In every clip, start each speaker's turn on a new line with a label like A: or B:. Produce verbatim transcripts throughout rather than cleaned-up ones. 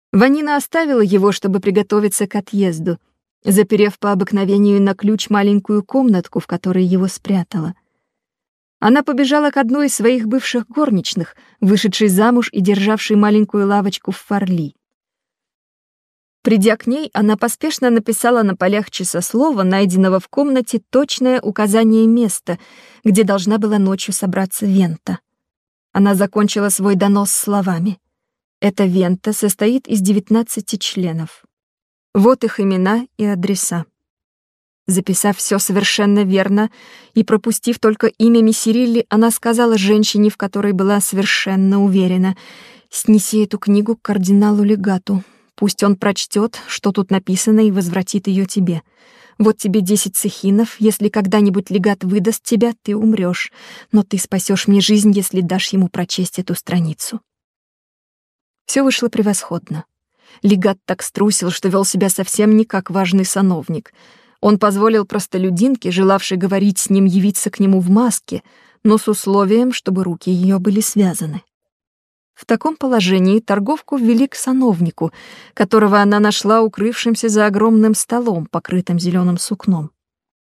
A: Ванина оставила его, чтобы приготовиться к отъезду, заперев по обыкновению на ключ маленькую комнатку, в которой его спрятала. Она побежала к одной из своих бывших горничных, вышедшей замуж и державшей маленькую лавочку в Фарли. Придя к ней, она поспешно написала на полях часослова, найденного в комнате, точное указание места, где должна была ночью собраться Вента. Она закончила свой донос словами: «Эта Вента состоит из девятнадцати членов. Вот их имена и адреса». Записав все совершенно верно и пропустив только имя Мессерилли, она сказала женщине, в которой была совершенно уверена: «Снеси эту книгу к кардиналу-легату. Пусть он прочтет, что тут написано, и возвратит ее тебе. Вот тебе десять цехинов. Если когда-нибудь легат выдаст тебя, ты умрешь, но ты спасешь мне жизнь, если дашь ему прочесть эту страницу». Все вышло превосходно. Легат так струсил, что вел себя совсем не как важный сановник. Он позволил простолюдинке, желавшей говорить с ним, явиться к нему в маске, но с условием, чтобы руки ее были связаны. В таком положении торговку ввели к сановнику, которого она нашла укрывшимся за огромным столом, покрытым зеленым сукном.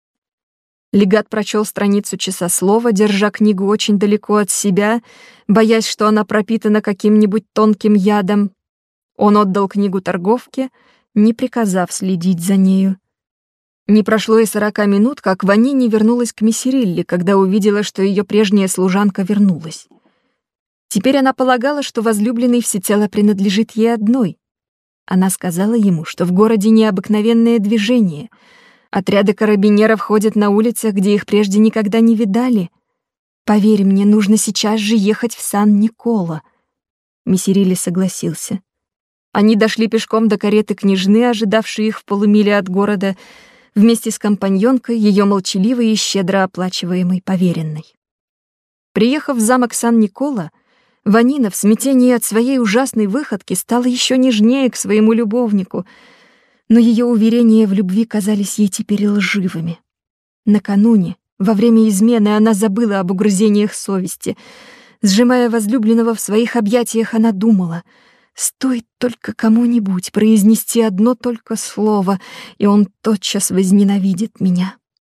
A: Легат прочел страницу часослова, держа книгу очень далеко от себя, боясь, что она пропитана каким-нибудь тонким ядом. Он отдал книгу торговке, не приказав следить за нею. Не прошло и сорока минут, как Ванини вернулась к Мессерилли, когда увидела, что ее прежняя служанка вернулась. Теперь она полагала, что возлюбленный всецело принадлежит ей одной. Она сказала ему, что в городе необыкновенное движение. Отряды карабинеров ходят на улицах, где их прежде никогда не видали. «Поверь мне, нужно сейчас же ехать в Сан-Николо». Мессерилли согласился. Они дошли пешком до кареты княжны, ожидавшей их в полумиле от города, вместе с компаньонкой, ее молчаливой и щедро оплачиваемой поверенной. Приехав в замок Сан-Николо, Ванина в смятении от своей ужасной выходки стала еще нежнее к своему любовнику, но ее уверения в любви казались ей теперь лживыми. Накануне, во время измены, она забыла об угрызениях совести. Сжимая возлюбленного в своих объятиях, она думала: стоит только кому-нибудь произнести одно только слово, и он тотчас возненавидит меня.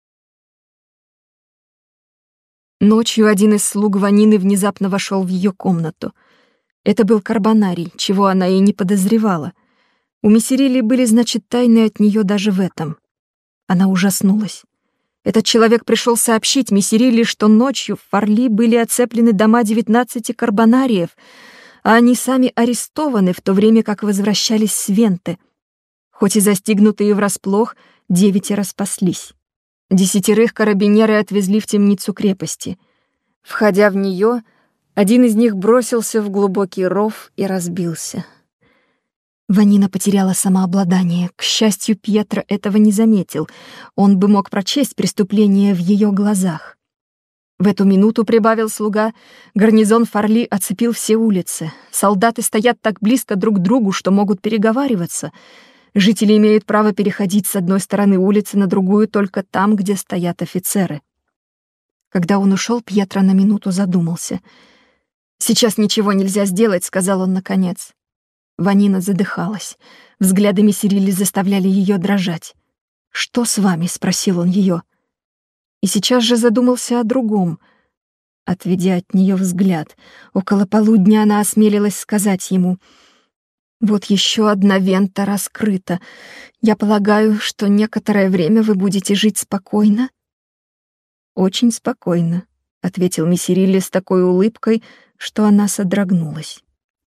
A: Ночью один из слуг Ванины внезапно вошел в ее комнату. Это был Карбонарий, чего она и не подозревала. У Мессерилли были, значит, тайны от нее даже в этом. Она ужаснулась. Этот человек пришел сообщить Мессерилли, что ночью в Фарли были оцеплены дома девятнадцати карбонариев, а они сами арестованы, в то время как возвращались с Венты. Хоть и застигнутые врасплох, девятеро спаслись. Десятерых карабинеры отвезли в темницу крепости. Входя в нее, один из них бросился в глубокий ров и разбился. Ванина потеряла самообладание. К счастью, Пьетро этого не заметил. Он бы мог прочесть преступление в ее глазах. В эту минуту, прибавил слуга, гарнизон Фарли оцепил все улицы. Солдаты стоят так близко друг к другу, что могут переговариваться. Жители имеют право переходить с одной стороны улицы на другую только там, где стоят офицеры. Когда он ушел, Пьетро на минуту задумался. «Сейчас ничего нельзя сделать», — сказал он наконец. Ванина задыхалась. Взгляды Мессерилли заставляли ее дрожать. «Что с вами?» — спросил он ее. И сейчас же задумался о другом. Отведя от нее взгляд, около полудня она осмелилась сказать ему: «Вот еще одна Вента раскрыта. Я полагаю, что некоторое время вы будете жить спокойно?» «Очень спокойно», — ответил Мессерилли с такой улыбкой, что она содрогнулась.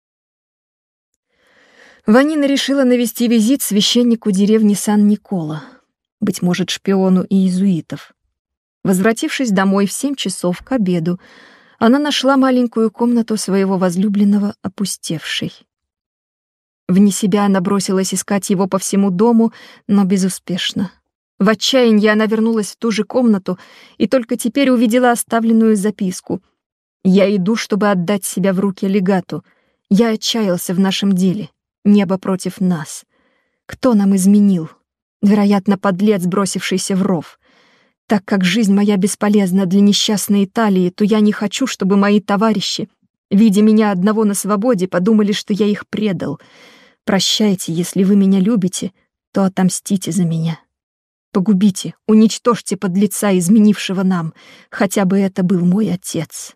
A: Ванина решила навести визит священнику деревни Сан-Николо, быть может, шпиону иезуитов. Возвратившись домой в семь часов к обеду, она нашла маленькую комнату своего возлюбленного опустевшей. Вне себя она бросилась искать его по всему дому, но безуспешно. В отчаянии она вернулась в ту же комнату и только теперь увидела оставленную записку. «Я иду, чтобы отдать себя в руки легату. Я отчаялся в нашем деле. Небо против нас. Кто нам изменил? Вероятно, подлец, бросившийся в ров. Так как жизнь моя бесполезна для несчастной Италии, то я не хочу, чтобы мои товарищи, видя меня одного на свободе, подумали, что я их предал. Прощайте, если вы меня любите, то отомстите за меня. Погубите, уничтожьте подлеца, изменившего нам, хотя бы это был мой отец».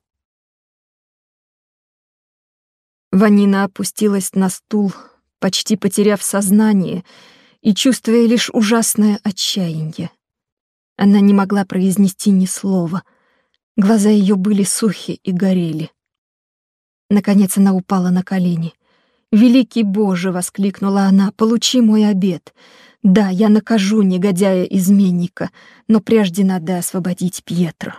A: Ванина опустилась на стул, почти потеряв сознание и чувствуя лишь ужасное отчаяние. Она не могла произнести ни слова. Глаза ее были сухи и горели. Наконец она упала на колени. «Великий Боже!» — воскликнула она. «Получи мой обет. Да, я накажу негодяя-изменника, но прежде надо освободить Пьетро».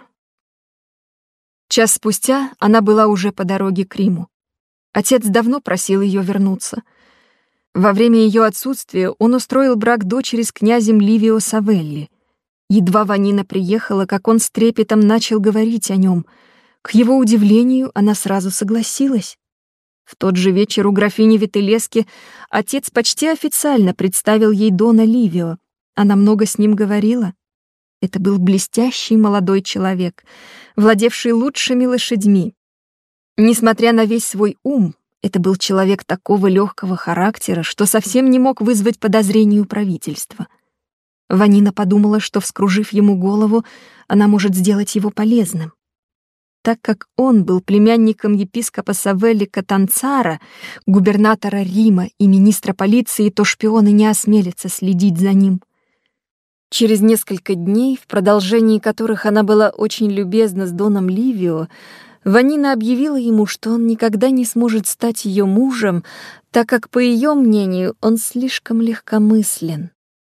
A: Час спустя она была уже по дороге к Риму. Отец давно просил ее вернуться. Во время ее отсутствия он устроил брак дочери с князем Ливио Савелли. Едва Ванина приехала, как он с трепетом начал говорить о нем. К его удивлению, она сразу согласилась. В тот же вечер у графини Вителески отец почти официально представил ей Дона Ливио. Она много с ним говорила. Это был блестящий молодой человек, владевший лучшими лошадьми. Несмотря на весь свой ум, это был человек такого легкого характера, что совсем не мог вызвать подозрений у правительства. Ванина подумала, что, вскружив ему голову, она может сделать его полезным. Так как он был племянником епископа Савелли Катанцара, губернатора Рима и министра полиции, то шпионы не осмелятся следить за ним. Через несколько дней, в продолжении которых она была очень любезна с Доном Ливио, Ванина объявила ему, что он никогда не сможет стать ее мужем, так как, по ее мнению, он слишком легкомыслен.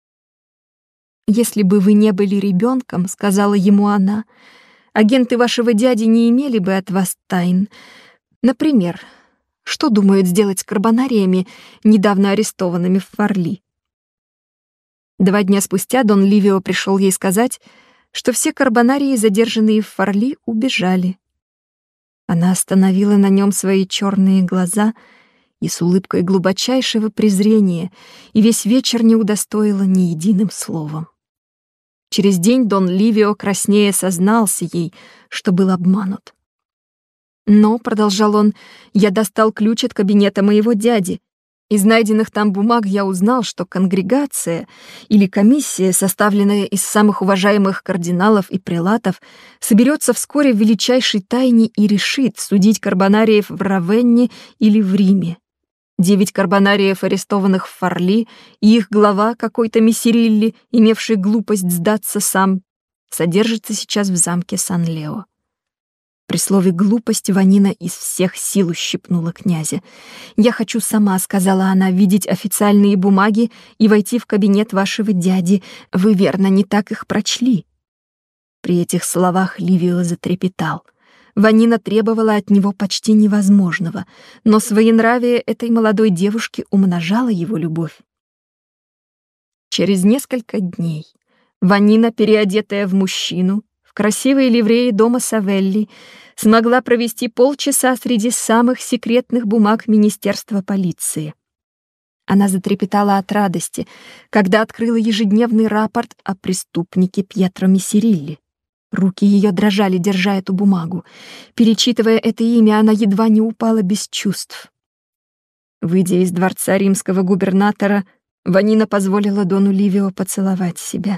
A: «Если бы вы не были ребенком, — сказала ему она, — агенты вашего дяди не имели бы от вас тайн. Например, что думают сделать с карбонариями, недавно арестованными в Форли?» Два дня спустя Дон Ливио пришел ей сказать, что все карбонарии, задержанные в Форли, убежали. Она остановила на нем свои черные глаза и с улыбкой глубочайшего презрения и весь вечер не удостоила ни единым словом. Через день Дон Ливио краснея сознался ей, что был обманут. «Но, — продолжал он, — я достал ключ от кабинета моего дяди. Из найденных там бумаг я узнал, что конгрегация или комиссия, составленная из самых уважаемых кардиналов и прелатов, соберется вскоре в величайшей тайне и решит, судить карбонариев в Равенне или в Риме. Девять карбонариев, арестованных в Форли, и их глава, какой-то Мессерилли, имевший глупость сдаться сам, содержится сейчас в замке Сан-Лео». При слове «глупость» Ванина из всех сил ущипнула князя. «Я хочу сама, — сказала она, — видеть официальные бумаги и войти в кабинет вашего дяди. Вы, верно, не так их прочли». При этих словах Ливио затрепетал. Ванина требовала от него почти невозможного, но своенравие этой молодой девушки умножало его любовь. Через несколько дней Ванина, переодетая в мужчину, в красивой ливреи дома Савелли, смогла провести полчаса среди самых секретных бумаг Министерства полиции. Она затрепетала от радости, когда открыла ежедневный рапорт о преступнике Пьетро Мессерилли. Руки ее дрожали, держа эту бумагу. Перечитывая это имя, она едва не упала без чувств. Выйдя из дворца римского губернатора, Ванина позволила Дону Ливио поцеловать себя.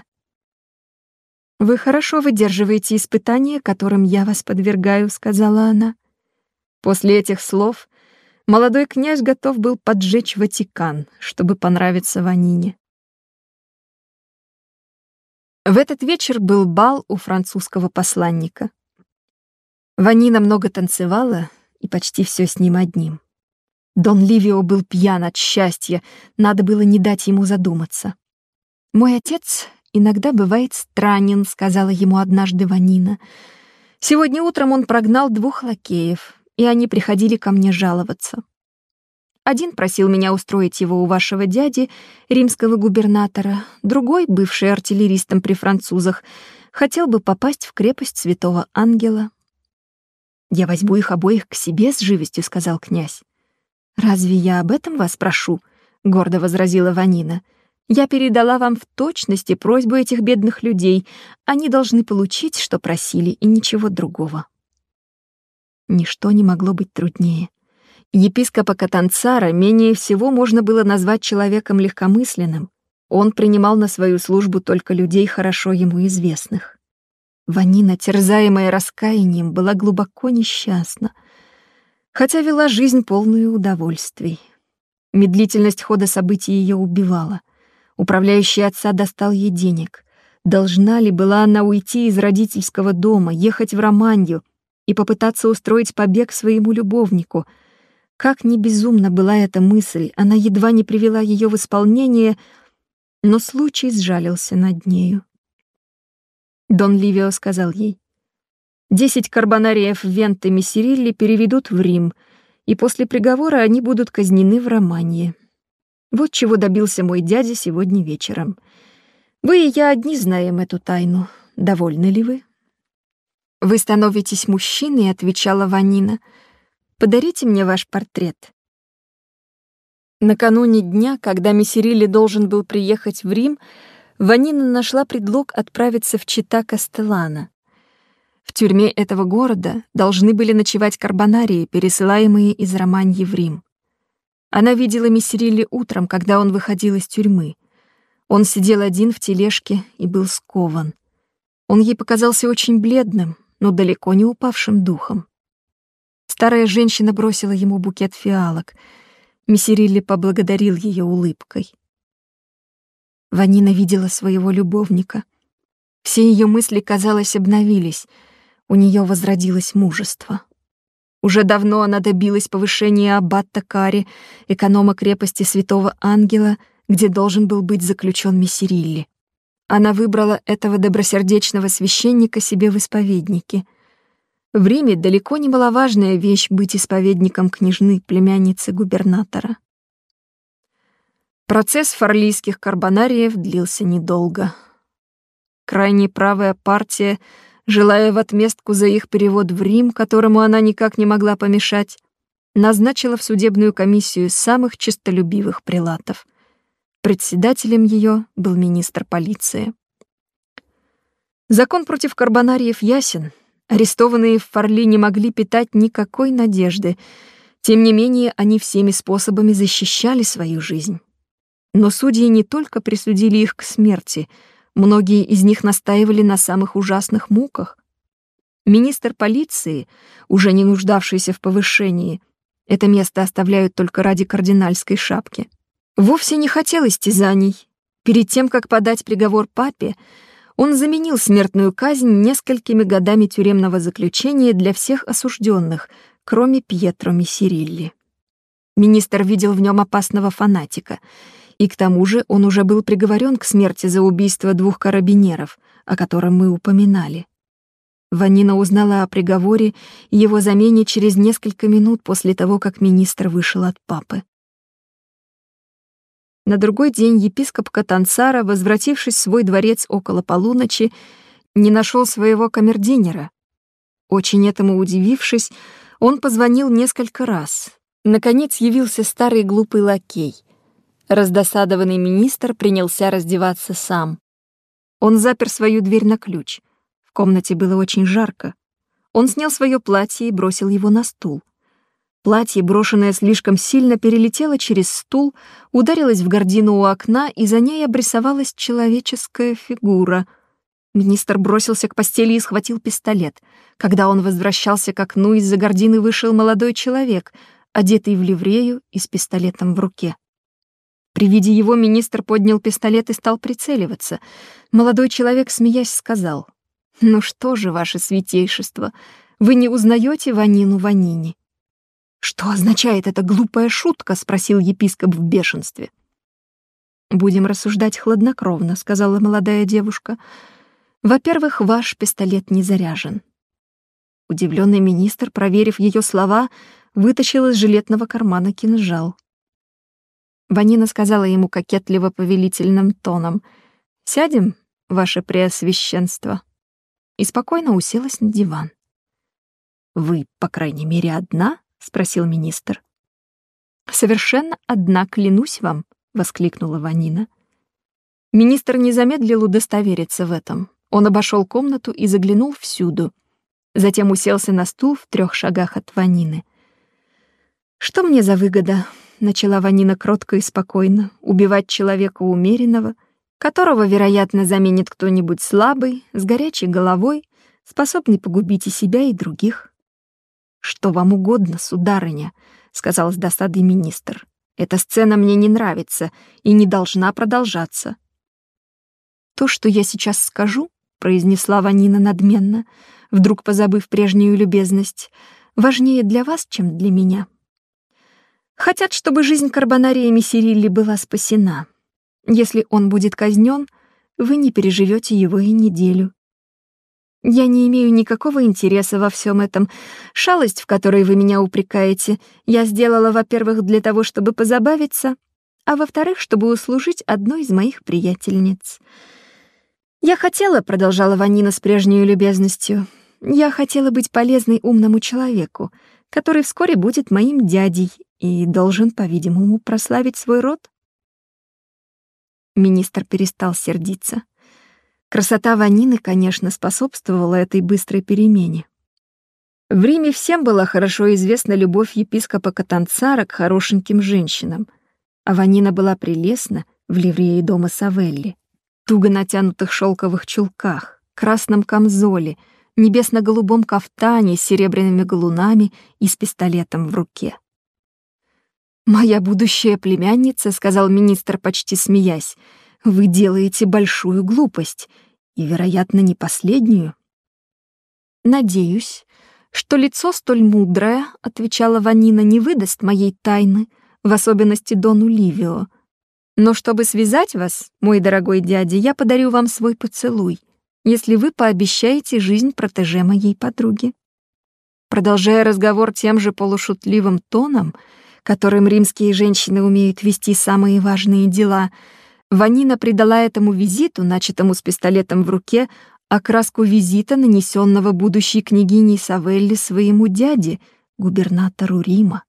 A: «Вы хорошо выдерживаете испытания, которым я вас подвергаю», — сказала она. После этих слов молодой князь готов был поджечь Ватикан, чтобы понравиться Ванине. В этот вечер был бал у французского посланника. Ванина много танцевала, и почти все с ним одним. Дон Ливио был пьян от счастья, надо было не дать ему задуматься. «Мой отец иногда бывает странен», — сказала ему однажды Ванина. «Сегодня утром он прогнал двух лакеев, и они приходили ко мне жаловаться. Один просил меня устроить его у вашего дяди, римского губернатора, другой, бывший артиллеристом при французах, хотел бы попасть в крепость Святого Ангела». «Я возьму их обоих к себе с живостью», — сказал князь. «Разве я об этом вас прошу?» — гордо возразила Ванина. «Я передала вам в точности просьбу этих бедных людей. Они должны получить, что просили, и ничего другого». Ничто не могло быть труднее. Епископа Катанцара менее всего можно было назвать человеком легкомысленным. Он принимал на свою службу только людей, хорошо ему известных. Ванина, терзаемая раскаянием, была глубоко несчастна, хотя вела жизнь полную удовольствий. Медлительность хода событий ее убивала. Управляющий отца достал ей денег. Должна ли была она уйти из родительского дома, ехать в Романью и попытаться устроить побег своему любовнику? Как ни безумна была эта мысль, она едва не привела ее в исполнение, но случай сжалился над нею. Дон Ливио сказал ей: «Десять карбонариев Венты Мессерилли переведут в Рим, и после приговора они будут казнены в Романье. Вот чего добился мой дядя сегодня вечером. Вы и я одни знаем эту тайну. Довольны ли вы?» «Вы становитесь мужчиной», — отвечала Ванина. «Подарите мне ваш портрет». Накануне дня, когда Мессерилли должен был приехать в Рим, Ванина нашла предлог отправиться в Чита Кастеллано. В тюрьме этого города должны были ночевать карбонарии, пересылаемые из Романьи в Рим. Она видела Мессерилли утром, когда он выходил из тюрьмы. Он сидел один в тележке и был скован. Он ей показался очень бледным, но далеко не упавшим духом. Старая женщина бросила ему букет фиалок. Мессерилли поблагодарил ее улыбкой. Ванина видела своего любовника. Все ее мысли, казалось, обновились. У нее возродилось мужество. Уже давно она добилась повышения аббата Кари, эконома крепости Святого Ангела, где должен был быть заключен Мессерилли. Она выбрала этого добросердечного священника себе в исповеднике. В Риме далеко не маловажная вещь быть исповедником княжны, племянницы губернатора. Процесс форлийских карбонариев длился недолго. Крайне правая партия, желая в отместку за их перевод в Рим, которому она никак не могла помешать, назначила в судебную комиссию самых честолюбивых прелатов. Председателем ее был министр полиции. Закон против карбонариев ясен. Арестованные в Форли не могли питать никакой надежды. Тем не менее, они всеми способами защищали свою жизнь. Но судьи не только присудили их к смерти, многие из них настаивали на самых ужасных муках. Министр полиции, уже не нуждавшийся в повышении, это место оставляют только ради кардинальской шапки, вовсе не хотел истязаний. Перед тем, как подать приговор папе, он заменил смертную казнь несколькими годами тюремного заключения для всех осужденных, кроме Пьетро Мессерилли. Министр видел в нем опасного фанатика, и к тому же он уже был приговорен к смерти за убийство двух карабинеров, о котором мы упоминали. Ванина узнала о приговоре и его замене через несколько минут после того, как министр вышел от папы. На другой день епископ Катанцара, возвратившись в свой дворец около полуночи, не нашел своего камердинера. Очень этому удивившись, он позвонил несколько раз. Наконец явился старый глупый лакей. Раздосадованный министр принялся раздеваться сам. Он запер свою дверь на ключ. В комнате было очень жарко. Он снял свое платье и бросил его на стул. Платье, брошенное слишком сильно, перелетело через стул, ударилось в гардину у окна, и за ней обрисовалась человеческая фигура. Министр бросился к постели и схватил пистолет. Когда он возвращался к окну, из-за гардины вышел молодой человек, одетый в ливрею и с пистолетом в руке. При виде его министр поднял пистолет и стал прицеливаться. Молодой человек, смеясь, сказал: «Ну что же, ваше святейшество, вы не узнаете Ванину Ванини?» «Что означает эта глупая шутка?» — спросил епископ в бешенстве. «Будем рассуждать хладнокровно», — сказала молодая девушка. «Во-первых, ваш пистолет не заряжен». Удивленный министр, проверив ее слова, вытащил из жилетного кармана кинжал. Ванина сказала ему кокетливо-повелительным тоном: «Сядем, ваше преосвященство», и спокойно уселась на диван. «Вы, по крайней мере, одна?» — спросил министр. «Совершенно одна, клянусь вам», — воскликнула Ванина. Министр не замедлил удостовериться в этом. Он обошел комнату и заглянул всюду. Затем уселся на стул в трех шагах от Ванины. «Что мне за выгода?» — начала Ванина кротко и спокойно. «Убивать человека умеренного, которого, вероятно, заменит кто-нибудь слабый, с горячей головой, способный погубить и себя, и других». «Что вам угодно, сударыня», — сказал с досадой министр. «Эта сцена мне не нравится и не должна продолжаться». «То, что я сейчас скажу», — произнесла Ванина надменно, вдруг позабыв прежнюю любезность, «важнее для вас, чем для меня. Хотят, чтобы жизнь Карбонария Мессерилли была спасена. Если он будет казнен, вы не переживете его и неделю. Я не имею никакого интереса во всем этом. Шалость, в которой вы меня упрекаете, я сделала, во-первых, для того, чтобы позабавиться, а во-вторых, чтобы услужить одной из моих приятельниц. Я хотела, — продолжала Ванина с прежней любезностью, — я хотела быть полезной умному человеку, который вскоре будет моим дядей и должен, по-видимому, прославить свой род». Министр перестал сердиться. Красота Ванины, конечно, способствовала этой быстрой перемене. В Риме всем была хорошо известна любовь епископа Катанцара к хорошеньким женщинам, а Ванина была прелестна в ливрее дома Савелли, туго натянутых шелковых чулках, красном камзоле, небесно-голубом кафтане с серебряными галунами и с пистолетом в руке. «Моя будущая племянница», — сказал министр, почти смеясь, — «вы делаете большую глупость, и, вероятно, не последнюю». «Надеюсь, что лицо столь мудрое, — отвечала Ванина, — не выдаст моей тайны, в особенности дону Ливио. Но чтобы связать вас, мой дорогой дядя, я подарю вам свой поцелуй, если вы пообещаете жизнь протеже моей подруги». Продолжая разговор тем же полушутливым тоном, которым римские женщины умеют вести самые важные дела, Ванина придала этому визиту, начатому с пистолетом в руке, окраску визита, нанесенного будущей княгиней Савелли своему дяде, губернатору Рима.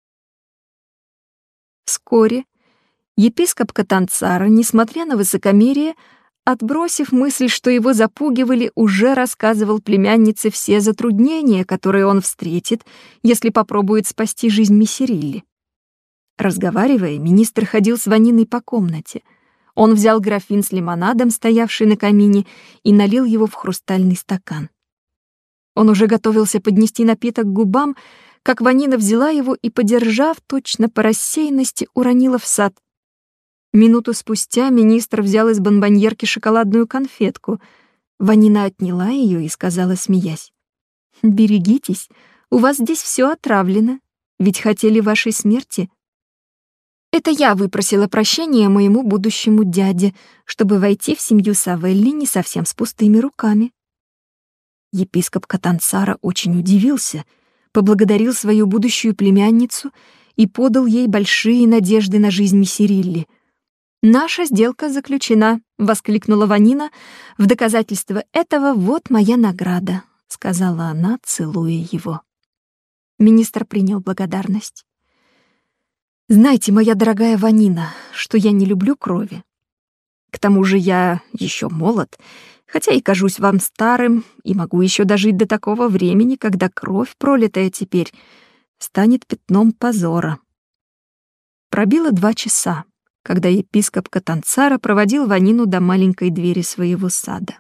A: Вскоре епископ Катанцара, несмотря на высокомерие, отбросив мысль, что его запугивали, уже рассказывал племяннице все затруднения, которые он встретит, если попробует спасти жизнь Мессерилли. Разговаривая, министр ходил с Ваниной по комнате. Он взял графин с лимонадом, стоявший на камине, и налил его в хрустальный стакан. Он уже готовился поднести напиток к губам, как Ванина взяла его и, подержав, точно по рассеянности, уронила в сад. Минуту спустя министр взял из бонбоньерки шоколадную конфетку. Ванина отняла ее и сказала, смеясь: «Берегитесь, у вас здесь все отравлено, ведь хотели вашей смерти. Это я выпросила прощения моему будущему дяде, чтобы войти в семью Савелли не совсем с пустыми руками». Епископ Катанцара очень удивился, поблагодарил свою будущую племянницу и подал ей большие надежды на жизнь Мессерилли. «Наша сделка заключена», — воскликнула Ванина. «В доказательство этого вот моя награда», — сказала она, целуя его. Министр принял благодарность. «Знаете, моя дорогая Ванина, что я не люблю крови. К тому же я еще молод, хотя и кажусь вам старым, и могу еще дожить до такого времени, когда кровь, пролитая теперь, станет пятном позора». Пробило два часа, когда епископ Катанцара проводил Ванину до маленькой двери своего сада.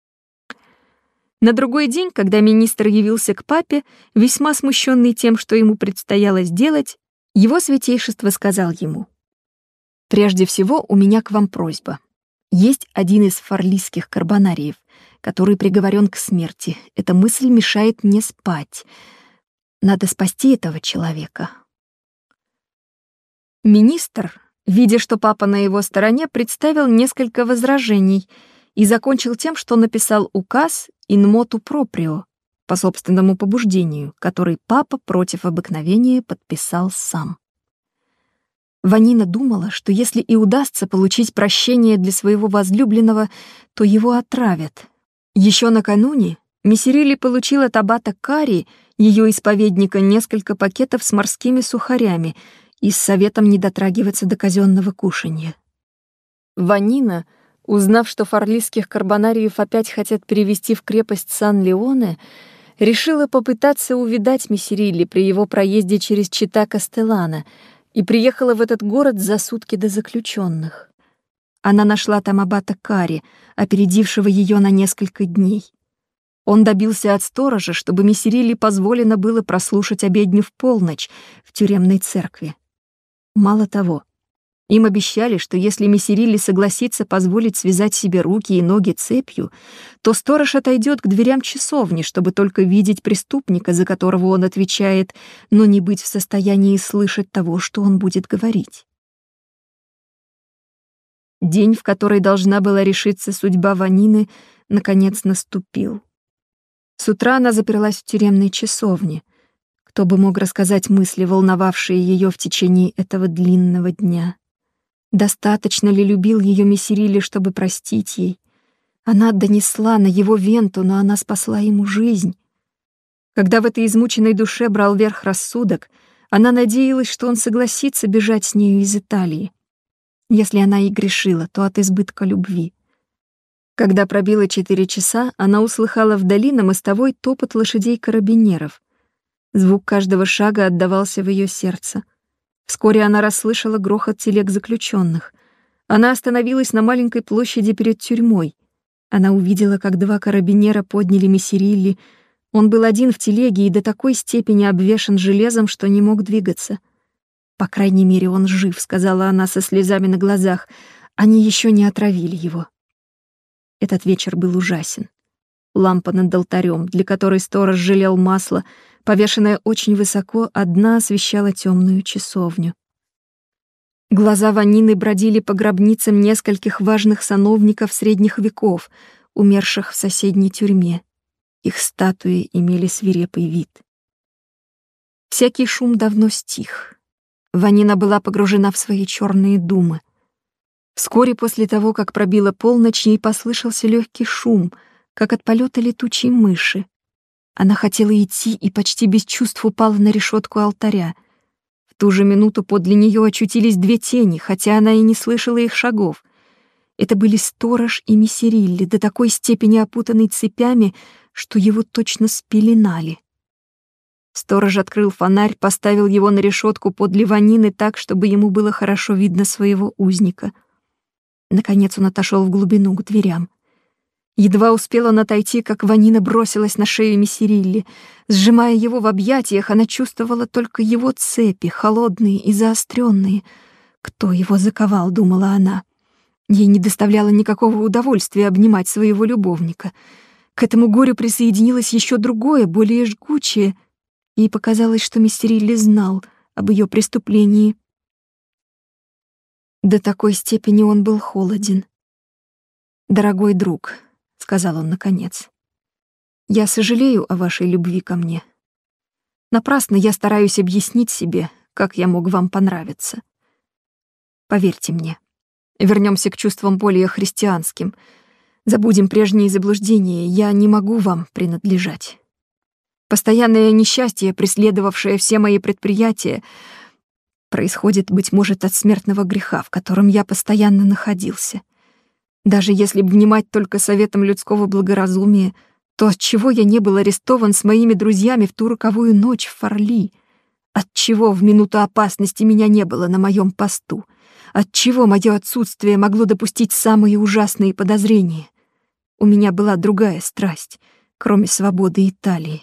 A: На другой день, когда министр явился к папе, весьма смущенный тем, что ему предстояло сделать, его святейшество сказал ему: «Прежде всего у меня к вам просьба. Есть один из фарлийских карбонариев, который приговорен к смерти. Эта мысль мешает мне спать. Надо спасти этого человека». Министр, видя, что папа на его стороне, представил несколько возражений и закончил тем, что написал указ in motu proprio, по собственному побуждению, который папа против обыкновения подписал сам. Ванина думала, что если и удастся получить прощение для своего возлюбленного, то его отравят. Еще накануне Мессерилли получил от аббата Кари, ее исповедника, несколько пакетов с морскими сухарями и с советом не дотрагиваться до казенного кушанья. Ванина, узнав, что фарлийских карбонариев опять хотят перевести в крепость Сан-Леоне, решила попытаться увидать Мессерилли при его проезде через Чита Кастеллана и приехала в этот город за сутки до заключенных. Она нашла там аббата Кари, опередившего ее на несколько дней. Он добился от сторожа, чтобы Мессерилли позволено было прослушать обедню в полночь в тюремной церкви. Мало того, им обещали, что если Мессерилли согласится позволить связать себе руки и ноги цепью, то сторож отойдет к дверям часовни, чтобы только видеть преступника, за которого он отвечает, но не быть в состоянии слышать того, что он будет говорить. День, в который должна была решиться судьба Ванины, наконец наступил. С утра она заперлась в тюремной часовне. Кто бы мог рассказать мысли, волновавшие ее в течение этого длинного дня? Достаточно ли любил ее Мессерилли, чтобы простить ей? Она донесла на его венту, но она спасла ему жизнь. Когда в этой измученной душе брал верх рассудок, она надеялась, что он согласится бежать с нею из Италии. Если она и грешила, то от избытка любви. Когда пробило четыре часа, она услыхала вдали на мостовой топот лошадей-карабинеров. Звук каждого шага отдавался в ее сердце. Вскоре она расслышала грохот телег заключенных. Она остановилась на маленькой площади перед тюрьмой. Она увидела, как два карабинера подняли Мессерилли. Он был один в телеге и до такой степени обвешан железом, что не мог двигаться. «По крайней мере, он жив», — сказала она со слезами на глазах. «Они еще не отравили его». Этот вечер был ужасен. Лампа над алтарем, для которой сторож жалел масло, повешенная очень высоко, одна освещала темную часовню. Глаза Ванины бродили по гробницам нескольких важных сановников средних веков, умерших в соседней тюрьме. Их статуи имели свирепый вид. Всякий шум давно стих. Ванина была погружена в свои черные думы. Вскоре после того, как пробила полночь, ей послышался легкий шум, как от полета летучей мыши. Она хотела идти и почти без чувств упала на решетку алтаря. В ту же минуту подле нее очутились две тени, хотя она и не слышала их шагов. Это были сторож и Мессерилли, до такой степени опутанный цепями, что его точно спеленали. Сторож открыл фонарь, поставил его на решетку подле Ванины так, чтобы ему было хорошо видно своего узника. Наконец он отошел в глубину к дверям. Едва успел он отойти, как Ванина бросилась на шею Мессерилли. Сжимая его в объятиях, она чувствовала только его цепи, холодные и заостренные. «Кто его заковал?» — думала она. Ей не доставляло никакого удовольствия обнимать своего любовника. К этому горю присоединилось еще другое, более жгучее. Ей показалось, что Мессерилли знал об ее преступлении. До такой степени он был холоден. «Дорогой друг», — сказал он наконец, — «я сожалею о вашей любви ко мне. Напрасно я стараюсь объяснить себе, как я мог вам понравиться. Поверьте мне, вернемся к чувствам более христианским. Забудем прежние заблуждения, я не могу вам принадлежать. Постоянное несчастье, преследовавшее все мои предприятия, происходит, быть может, от смертного греха, в котором я постоянно находился. Даже если б внимать только советам людского благоразумия, то отчего я не был арестован с моими друзьями в ту роковую ночь в Форли? Отчего в минуту опасности меня не было на моем посту? Отчего мое отсутствие могло допустить самые ужасные подозрения? У меня была другая страсть, кроме свободы Италии.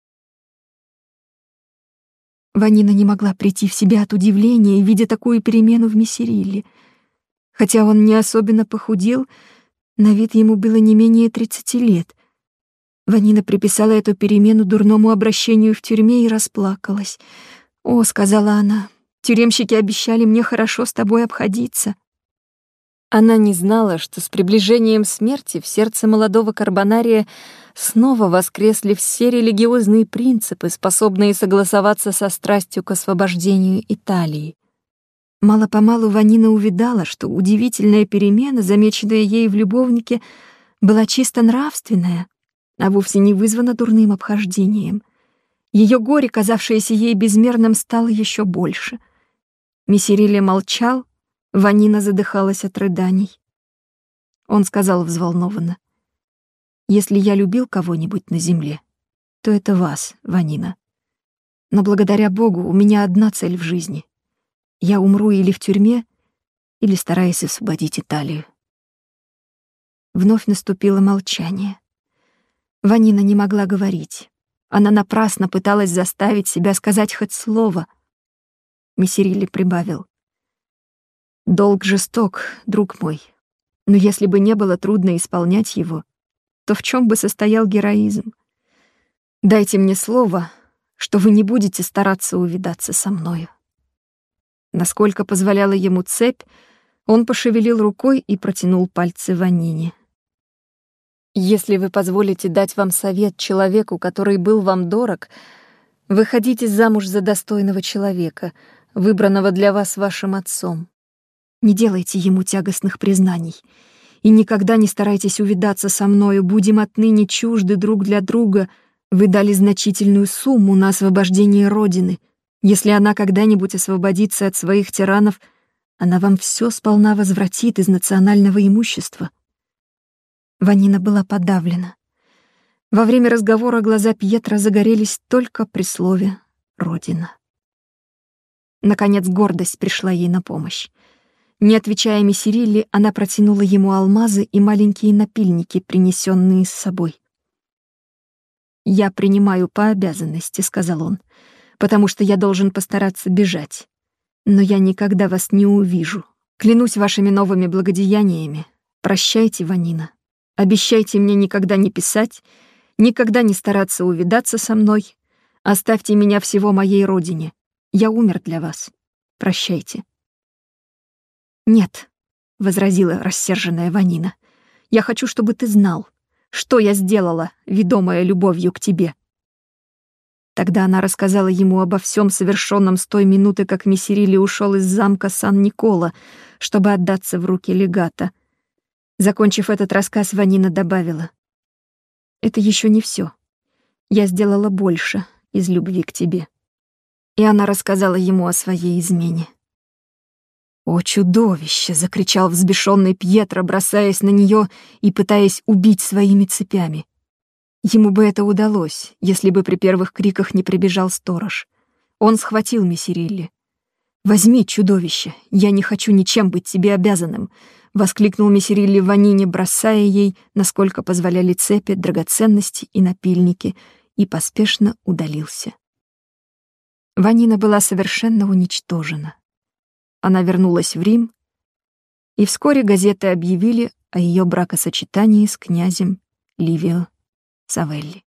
A: Ванина не могла прийти в себя от удивления, видя такую перемену в Мессерилли. Хотя он не особенно похудел, на вид ему было не менее тридцати лет. Ванина приписала эту перемену дурному обращению в тюрьме и расплакалась. «О», — сказала она, — «тюремщики обещали мне хорошо с тобой обходиться». Она не знала, что с приближением смерти в сердце молодого Карбонария снова воскресли все религиозные принципы, способные согласоваться со страстью к освобождению Италии. Мало-помалу Ванина увидала, что удивительная перемена, замеченная ей в любовнике, была чисто нравственная, а вовсе не вызвана дурным обхождением. Ее горе, казавшееся ей безмерным, стало еще больше. Мессерилли молчал, Ванина задыхалась от рыданий. Он сказал взволнованно: «Если я любил кого-нибудь на земле, что это вас, Ванина. Но благодаря Богу у меня одна цель в жизни. Я умру или в тюрьме, или стараясь освободить Италию». Вновь наступило молчание. Ванина не могла говорить. Она напрасно пыталась заставить себя сказать хоть слово. Мессерилли прибавил: «Долг жесток, друг мой, но если бы не было трудно исполнять его, то в чем бы состоял героизм? Дайте мне слово, что вы не будете стараться увидаться со мною». Насколько позволяла ему цепь, он пошевелил рукой и протянул пальцы Ванине. «Если вы позволите дать вам совет человеку, который был вам дорог, выходите замуж за достойного человека, выбранного для вас вашим отцом. Не делайте ему тягостных признаний и никогда не старайтесь увидаться со мною, будем отныне чужды друг для друга. Вы дали значительную сумму на освобождение Родины. Если она когда-нибудь освободится от своих тиранов, она вам все сполна возвратит из национального имущества». Ванина была подавлена. Во время разговора глаза Пьетро загорелись только при слове «Родина». Наконец гордость пришла ей на помощь. Не отвечая Мессерилли, она протянула ему алмазы и маленькие напильники, принесенные с собой. «Я принимаю по обязанности», — сказал он, «потому что я должен постараться бежать. Но я никогда вас не увижу. Клянусь вашими новыми благодеяниями. Прощайте, Ванина. Обещайте мне никогда не писать, никогда не стараться увидаться со мной. Оставьте меня всего моей родине. Я умер для вас. Прощайте». «Нет», — возразила рассерженная Ванина, — «я хочу, чтобы ты знал, что я сделала, ведомая любовью к тебе». Тогда она рассказала ему обо всем совершенном с той минуты, как Мессерилли ушел из замка Сан-Никола, чтобы отдаться в руки легата. Закончив этот рассказ, Ванина добавила: «Это еще не все. Я сделала больше из любви к тебе». И она рассказала ему о своей измене. «О, чудовище!» — закричал взбешенный Пьетро, бросаясь на нее и пытаясь убить своими цепями. Ему бы это удалось, если бы при первых криках не прибежал сторож. Он схватил Мессерилли. «Возьми, чудовище, я не хочу ничем быть тебе обязанным», — воскликнул Мессерилли Ванине, бросая ей, насколько позволяли цепи, драгоценности и напильники, и поспешно удалился. Ванина была совершенно уничтожена. Она вернулась в Рим, и вскоре газеты объявили о ее бракосочетании с князем Ливио Савелли.